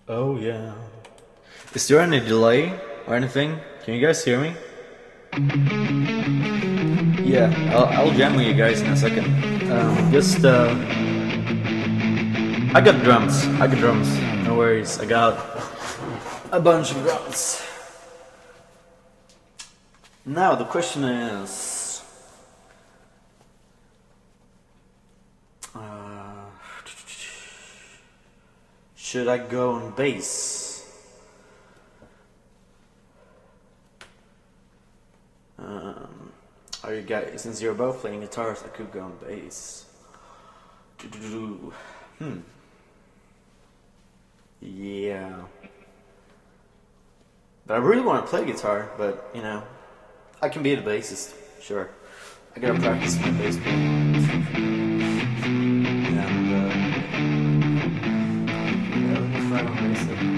Oh yeah. Is there any delay or anything? Can you guys hear me? Yeah, I'll jam with you guys in a second. Just I got drums. I got drums. No worries. I got a bunch of drums. Now the question is, should I go on bass? Are you guys, since you're both playing guitars, I could go on bass. Yeah. But I really want to play guitar, but you know, I can be the bassist, sure. I gotta practice my bass playing. And, yeah, let me find my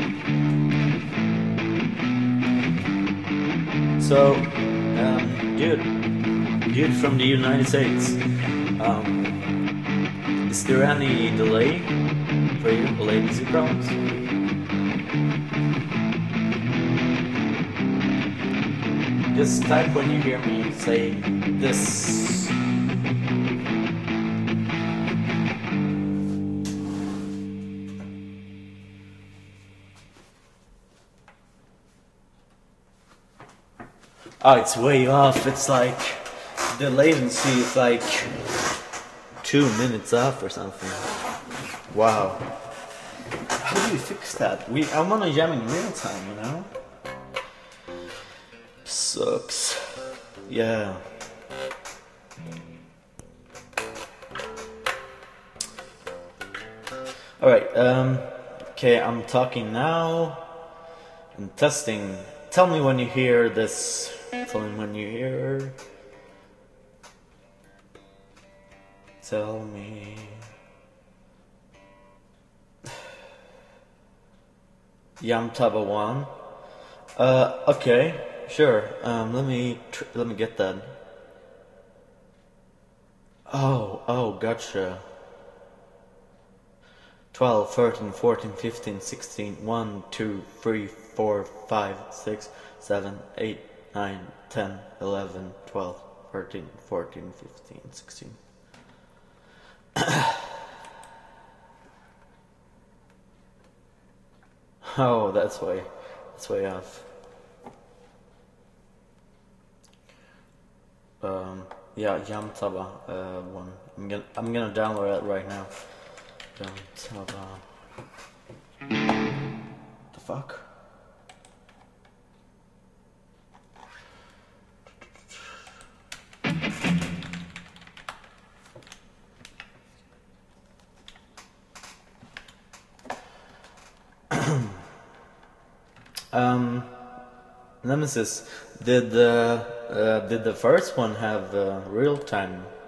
bass. So, dude from the United States, is there any delay for you, latency problems? Just type when you hear me say this. Oh, it's way off. It's like the latency is like 2 minutes off or something. Wow. How do you fix that? I'm on a jam in real time, you know? Sucks. Yeah. Alright, okay, I'm talking now. I'm testing. Tell me when you hear this. Tell me when you hear. Tell me. Yamtaba 1. Okay, sure. Let me get that. Oh, gotcha. 12, 13, 14, 15, 16, 1, 2, 3, 4, 5, 6, 7, 8, 9, 10, 11, 12, 13, 14, 15, 16. Oh, that's way off. Yeah, Yamtaba 1. I'm gonna download it right now. Yamtaba. The fuck? Nemesis, did the first one have real time